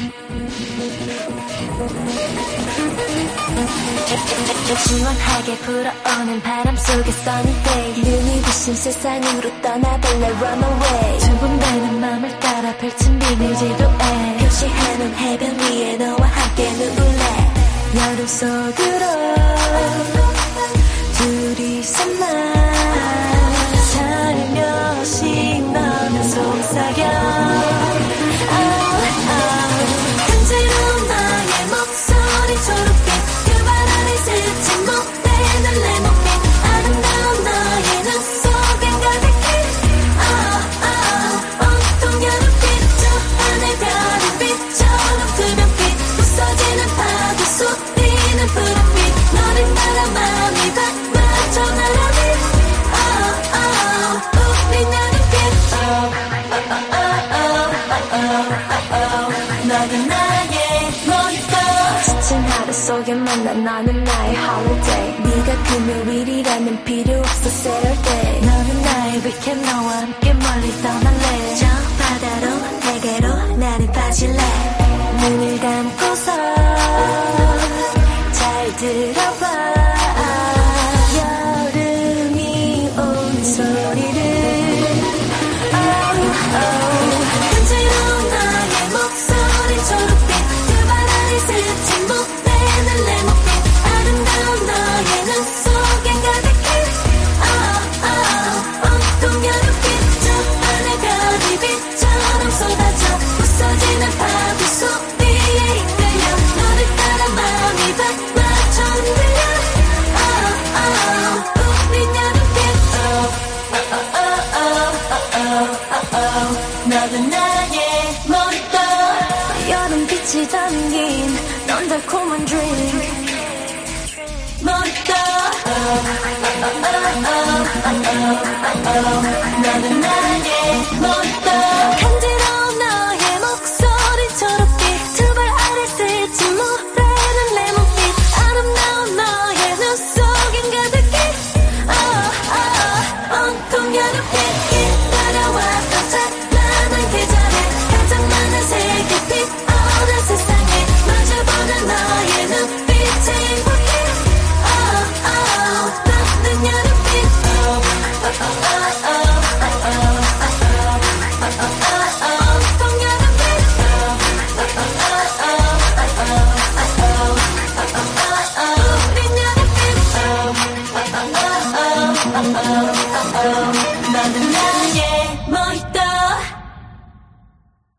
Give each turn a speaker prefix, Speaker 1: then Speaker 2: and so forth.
Speaker 1: 시원하게 불어오는 바람 속에 sunny day 눈이 부신 세상으로 떠나볼래 run away 두근대는 맘을 따라 펼친 비밀 지도에 표시하는 해변 위에 너와 함께 누울래 여름 속으로 둘이서만 살며시 너는 속삭여 간지러운 나의 목소리 초록빛 그 바람이 스친 못내 날 레몬빛 아름다운 너의 눈 속엔 가득히 온통 여름빛 저 하늘 별의 빛처럼 투명빛 부서지는 파도 쏟이는 푸른빛 너를 따라 마음이 다 맞춰 날아비 우린 여름빛 너는 나의 모니터 지친 하루 속에 만난 너는 나의 holiday 네가 금요일이라면 필요 없어 Saturday 너는 나의 weekend 너와 함께 멀리 떠날래 저 바다로 내게로 나를 빠질래 눈을 감고서 잘 들어봐 여름이 오는 소리를 간지러운 나의 목소리 초록빛 그 바람이 스친 못내 날 레몬빛 아름다운 너의 눈 속엔 가득히 온통 여름빛 저 하늘 별이 빛처럼 쏟아져 부서지는 파도 소리에 이끌려 너를 따라 마음이 다 맞춰 흔들려 우린 여름빛 너는 나의 모니터 여름빛이 담긴 넌 달콤한 drink 모니터 너는 나의 모니터 간지러운 너의 목소리 초록빛 두 발 아래 스친 모래는 레몬빛 아름다운 너의 눈 속엔 가득히 온통 여름빛 따라왔던 찬란한 계절에 가장 많은 색빛 오는 세상에 마주보는 너의 눈빛에 행복해 너는 여름빛 온통 여름빛 우린 여름빛 너는 나의 모히또